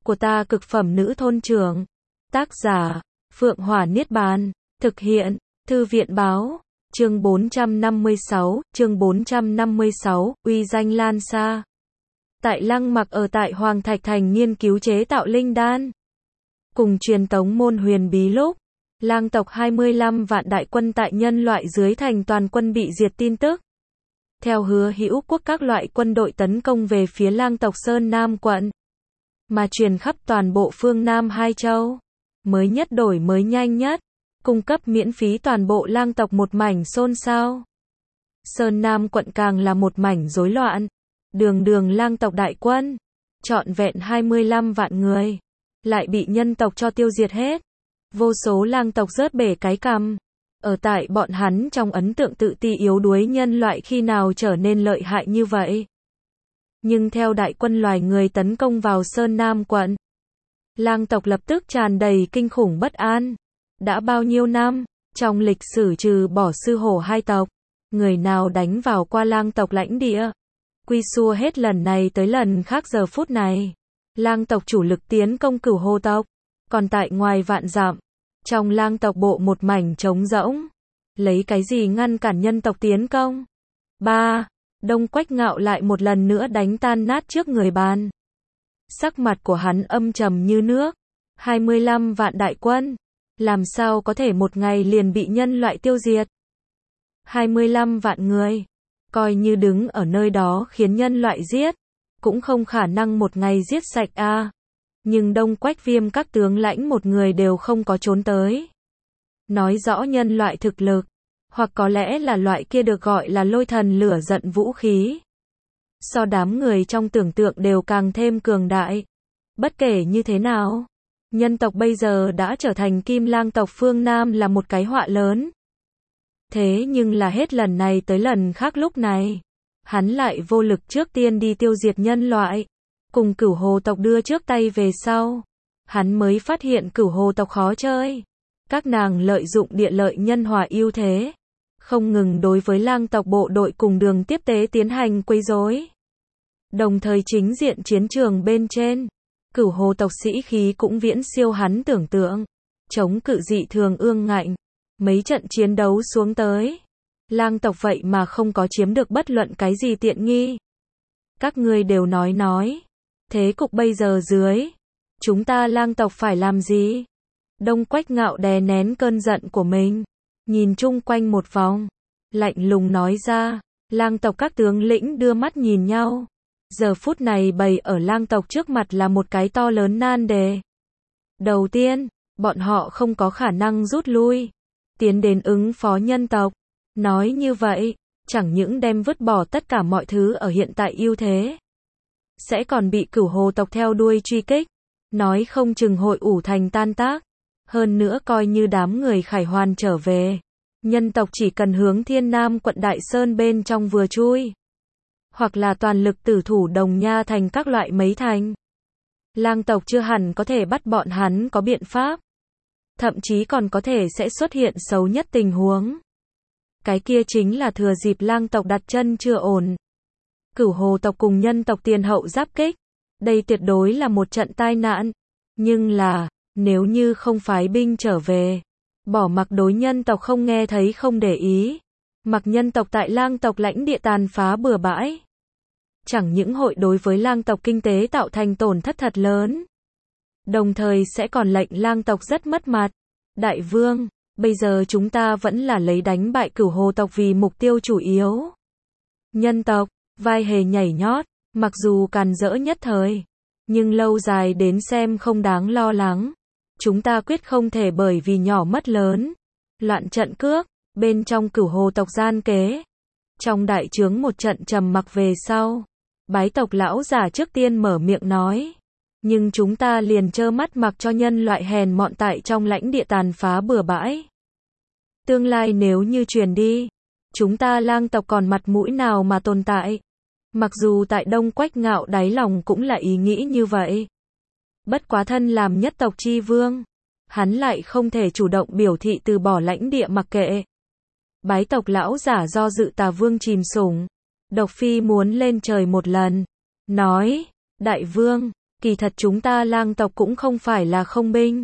của ta cực phẩm nữ thôn trưởng. Tác giả, Phượng Hỏa Niết Bàn. Thực hiện, Thư viện báo. Chương 456, uy danh lan xa. Tại Lăng Mặc ở tại Hoàng Thạch Thành nghiên cứu chế tạo linh đan. Cùng truyền tống môn huyền bí lúc, lang tộc 25 vạn đại quân tại nhân loại dưới thành toàn quân bị diệt tin tức. Theo hứa hữu quốc các loại quân đội tấn công về phía lang tộc Sơn Nam quận, mà truyền khắp toàn bộ phương Nam hai châu. Mới nhất đổi mới nhanh nhất, cung cấp miễn phí toàn bộ lang tộc một mảnh xôn xao. Sơn Nam quận càng là một mảnh rối loạn. Đường đường lang tộc đại quân, trọn vẹn 25 vạn người, lại bị nhân tộc cho tiêu diệt hết. Vô số lang tộc rớt bể cái cằm. Ở tại bọn hắn trong ấn tượng tự ti yếu đuối nhân loại khi nào trở nên lợi hại như vậy. Nhưng theo đại quân loài người tấn công vào Sơn Nam quận, lang tộc lập tức tràn đầy kinh khủng bất an. Đã bao nhiêu năm, trong lịch sử trừ bỏ sư hổ hai tộc, người nào đánh vào qua lang tộc lãnh địa, quy xua hết lần này tới lần khác. Giờ phút này, lang tộc chủ lực tiến công Cửu Hồ tộc, còn tại ngoài vạn dặm, trong lang tộc bộ một mảnh trống rỗng. Lấy cái gì ngăn cản nhân tộc tiến công? 3. Đông Quách Ngạo lại một lần nữa đánh tan nát trước người bàn. Sắc mặt của hắn âm trầm như nước. 25 vạn đại quân, làm sao có thể một ngày liền bị nhân loại tiêu diệt? 25 vạn người, coi như đứng ở nơi đó khiến nhân loại giết, cũng không khả năng một ngày giết sạch a. Nhưng Đông Quách Viêm các tướng lãnh một người đều không có trốn tới. Nói rõ nhân loại thực lực, hoặc có lẽ là loại kia được gọi là lôi thần lửa giận vũ khí. So đám người trong tưởng tượng đều càng thêm cường đại. Bất kể như thế nào, nhân tộc bây giờ đã trở thành Kim Lang tộc phương Nam là một cái họa lớn. Thế nhưng là hết lần này tới lần khác lúc này, hắn lại vô lực trước tiên đi tiêu diệt nhân loại, cùng Cửu Hồ tộc đưa trước tay về sau. Hắn mới phát hiện Cửu Hồ tộc khó chơi. Các nàng lợi dụng địa lợi nhân hòa ưu thế, không ngừng đối với lang tộc bộ đội cùng đường tiếp tế tiến hành quấy rối. Đồng thời chính diện chiến trường bên trên, Cửu Hồ tộc sĩ khí cũng viễn siêu hắn tưởng tượng. Chống cự dị thường ương ngạnh. Mấy trận chiến đấu xuống tới, lang tộc vậy mà không có chiếm được bất luận cái gì tiện nghi. Các ngươi đều nói. Thế cục bây giờ dưới, chúng ta lang tộc phải làm gì? Đông Quách Ngạo đè nén cơn giận của mình, nhìn chung quanh một vòng, lạnh lùng nói ra. Lang tộc các tướng lĩnh đưa mắt nhìn nhau. Giờ phút này bày ở lang tộc trước mặt là một cái to lớn nan đề. Đầu tiên, bọn họ không có khả năng rút lui, tiến đến ứng phó nhân tộc. Nói như vậy, chẳng những đem vứt bỏ tất cả mọi thứ ở hiện tại ưu thế, sẽ còn bị Cửu Hồ tộc theo đuôi truy kích, nói không chừng hội ủ thành tan tác. Hơn nữa coi như đám người khải hoàn trở về, nhân tộc chỉ cần hướng Thiên Nam quận Đại Sơn bên trong vừa chui, hoặc là toàn lực tử thủ Đồng Nha thành các loại mấy thành, lang tộc chưa hẳn có thể bắt bọn hắn có biện pháp. Thậm chí còn có thể sẽ xuất hiện xấu nhất tình huống. Cái kia chính là thừa dịp lang tộc đặt chân chưa ổn, Cửu Hồ tộc cùng nhân tộc tiền hậu giáp kích. Đây tuyệt đối là một trận tai nạn. Nhưng là, nếu như không phái binh trở về, bỏ mặc đối nhân tộc không nghe thấy không để ý, mặc nhân tộc tại lang tộc lãnh địa tàn phá bừa bãi, chẳng những hội đối với lang tộc kinh tế tạo thành tổn thất thật lớn, đồng thời sẽ còn lệnh lang tộc rất mất mặt. Đại vương, bây giờ chúng ta vẫn là lấy đánh bại Cửu Hồ tộc vì mục tiêu chủ yếu. Nhân tộc, vai hề nhảy nhót, mặc dù càn rỡ nhất thời, nhưng lâu dài đến xem không đáng lo lắng. Chúng ta quyết không thể bởi vì nhỏ mất lớn, loạn trận cước, bên trong Cửu Hồ tộc gian kế. Trong đại trướng một trận trầm mặc về sau, bái tộc lão giả trước tiên mở miệng nói. Nhưng chúng ta liền trơ mắt mặc cho nhân loại hèn mọn tại trong lãnh địa tàn phá bừa bãi. Tương lai nếu như truyền đi, chúng ta lang tộc còn mặt mũi nào mà tồn tại? Mặc dù tại Đông Quách Ngạo đáy lòng cũng là ý nghĩ như vậy. Bất quá thân làm nhất tộc chi vương, hắn lại không thể chủ động biểu thị từ bỏ lãnh địa mặc kệ. Bái tộc lão giả do dự Tà Vương chìm sủng, độc phi muốn lên trời một lần, nói, đại vương, Kỳ thật chúng ta lang tộc cũng không phải là không binh.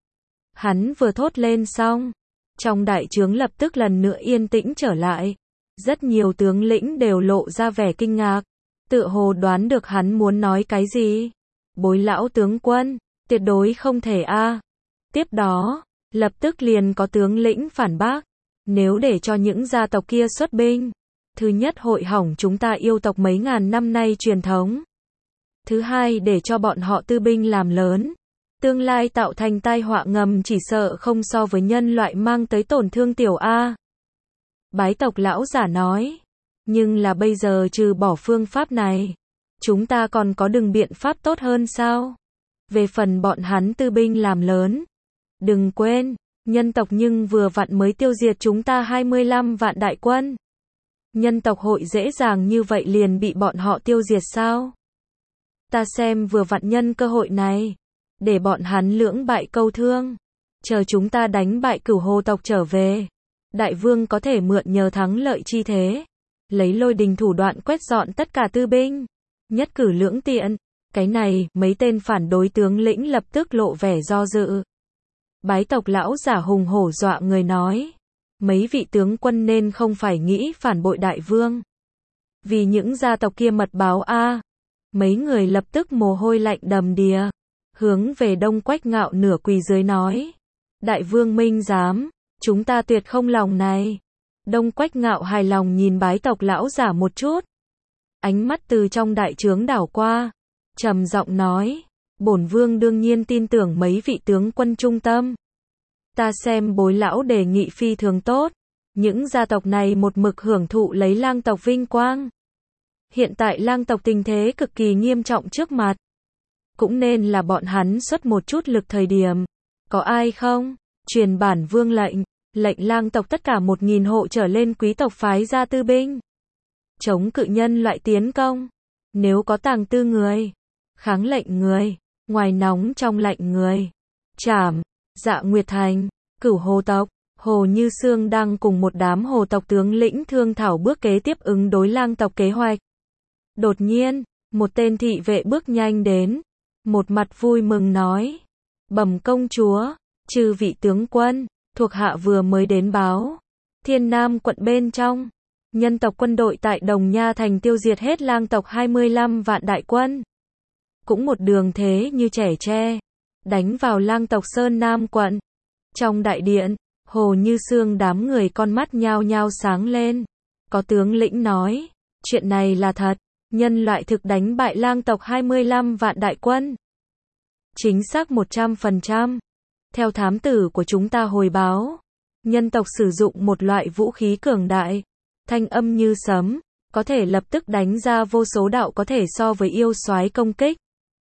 Hắn vừa thốt lên xong, trong đại trướng lập tức lần nữa yên tĩnh trở lại. Rất nhiều tướng lĩnh đều lộ ra vẻ kinh ngạc, tựa hồ đoán được hắn muốn nói cái gì. Bối lão tướng quân, tuyệt đối không thể a. Tiếp đó, lập tức liền có tướng lĩnh phản bác, nếu để cho những gia tộc kia xuất binh, thứ nhất hội hỏng chúng ta yêu tộc mấy ngàn năm nay truyền thống. Thứ hai để cho bọn họ tư binh làm lớn, tương lai tạo thành tai họa ngầm chỉ sợ không so với nhân loại mang tới tổn thương tiểu a. Bái tộc lão giả nói, nhưng là bây giờ trừ bỏ phương pháp này, chúng ta còn có đừng biện pháp tốt hơn sao? Về phần bọn hắn tư binh làm lớn, đừng quên, nhân tộc nhưng vừa vặn mới tiêu diệt chúng ta 25 vạn đại quân. Nhân tộc hội dễ dàng như vậy liền bị bọn họ tiêu diệt sao? Ta xem vừa vặn nhân cơ hội này, để bọn hắn lưỡng bại câu thương, chờ chúng ta đánh bại Cửu Hồ tộc trở về. Đại vương có thể mượn nhờ thắng lợi chi thế, lấy lôi đình thủ đoạn quét dọn tất cả tư binh, nhất cử lưỡng tiện. Cái này, mấy tên phản đối tướng lĩnh lập tức lộ vẻ do dự. Bái tộc lão giả hùng hổ dọa người nói, mấy vị tướng quân nên không phải nghĩ phản bội đại vương. Vì những gia tộc kia mật báo a. Mấy người lập tức mồ hôi lạnh đầm đìa, hướng về Đông Quách Ngạo nửa quỳ dưới nói, đại vương minh giám, chúng ta tuyệt không lòng này. Đông Quách Ngạo hài lòng nhìn bái tộc lão giả một chút, ánh mắt từ trong đại trướng đảo qua, trầm giọng nói, bổn vương đương nhiên tin tưởng mấy vị tướng quân trung tâm. Ta xem bối lão đề nghị phi thường tốt, những gia tộc này một mực hưởng thụ lấy lang tộc vinh quang. Hiện tại lang tộc tình thế cực kỳ nghiêm trọng trước mặt, cũng nên là bọn hắn xuất một chút lực thời điểm. Có ai không? Truyền bản vương lệnh, lệnh lang tộc tất cả 1000 hộ trở lên quý tộc phái ra tư binh, chống cự nhân loại tiến công. Nếu có tàng tư người, kháng lệnh người, ngoài nóng trong lạnh người, trảm. Dạ Nguyệt Thành, Cửu Hồ tộc, Hồ Như Sương đang cùng một đám hồ tộc tướng lĩnh thương thảo bước kế tiếp ứng đối lang tộc kế hoạch. Đột nhiên, một tên thị vệ bước nhanh đến, một mặt vui mừng nói, bẩm công chúa, chư vị tướng quân, thuộc hạ vừa mới đến báo, Thiên Nam quận bên trong, nhân tộc quân đội tại Đồng Nha thành tiêu diệt hết lang tộc 25 vạn đại quân. Cũng một đường thế như trẻ tre, đánh vào lang tộc Sơn Nam quận. Trong đại điện, Hồ Như Sương đám người con mắt nhao nhao sáng lên. Có tướng lĩnh nói, chuyện này là thật, nhân loại thực đánh bại lang tộc 25 vạn đại quân. Chính xác 100%. Theo thám tử của chúng ta hồi báo, nhân tộc sử dụng một loại vũ khí cường đại, thanh âm như sấm, có thể lập tức đánh ra vô số đạo có thể so với yêu soái công kích.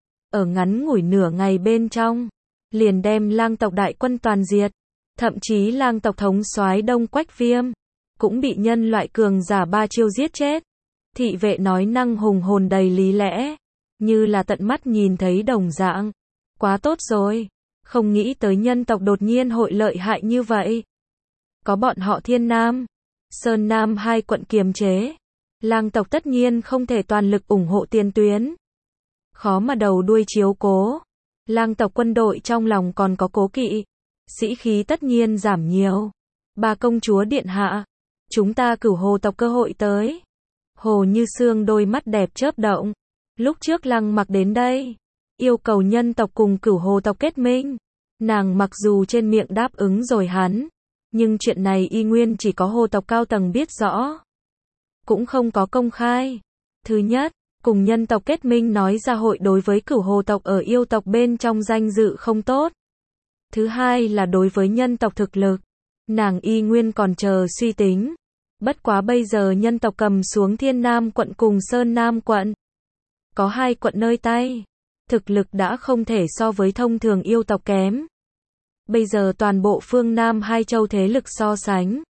Ở ngắn ngủi nửa ngày bên trong, liền đem lang tộc đại quân toàn diệt, thậm chí lang tộc thống soái Đông Quách Viêm cũng bị nhân loại cường giả 3 chiêu giết chết. Thị vệ nói năng hùng hồn đầy lý lẽ, như là tận mắt nhìn thấy đồng dạng. Quá tốt rồi, không nghĩ tới nhân tộc đột nhiên hội lợi hại như vậy. Có bọn họ Thiên Nam, Sơn Nam hai quận kiềm chế, lang tộc tất nhiên không thể toàn lực ủng hộ tiền tuyến. Khó mà đầu đuôi chiếu cố. Lang tộc quân đội trong lòng còn có cố kỵ, sĩ khí tất nhiên giảm nhiều. Bà công chúa điện hạ, chúng ta Cửu Hồ tộc cơ hội tới. Hồ Như Sương đôi mắt đẹp chớp động. Lúc trước Lăng Mặc đến đây, yêu cầu nhân tộc cùng Cửu Hồ tộc kết minh. Nàng mặc dù trên miệng đáp ứng rồi hắn, nhưng chuyện này y nguyên chỉ có hồ tộc cao tầng biết rõ, cũng không có công khai. Thứ nhất, cùng nhân tộc kết minh nói ra hội đối với Cửu Hồ tộc ở yêu tộc bên trong danh dự không tốt. Thứ hai là đối với nhân tộc thực lực, nàng y nguyên còn chờ suy tính. Bất quá bây giờ nhân tộc cầm xuống Thiên Nam quận cùng Sơn Nam quận, có hai quận nơi tay, thực lực đã không thể so với thông thường yêu tộc kém. Bây giờ toàn bộ phương Nam hai châu thế lực so sánh,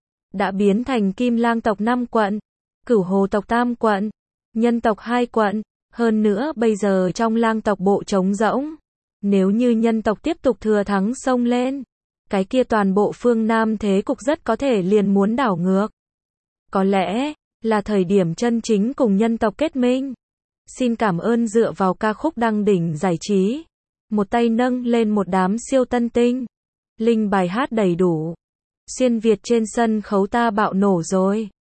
đã biến thành Kim Lang tộc 5 quận, Cửu Hồ tộc 3 quận, nhân tộc 2 quận, hơn nữa bây giờ trong lang tộc bộ trống rỗng. Nếu như nhân tộc tiếp tục thừa thắng xông lên, cái kia toàn bộ phương Nam thế cục rất có thể liền muốn đảo ngược. Có lẽ là thời điểm chân chính cùng nhân tộc kết minh. Xin cảm ơn dựa vào ca khúc đăng đỉnh giải trí. Một tay nâng lên một đám siêu tân tinh. Linh bài hát đầy đủ. Xuyên Việt trên sân khấu ta bạo nổ rồi.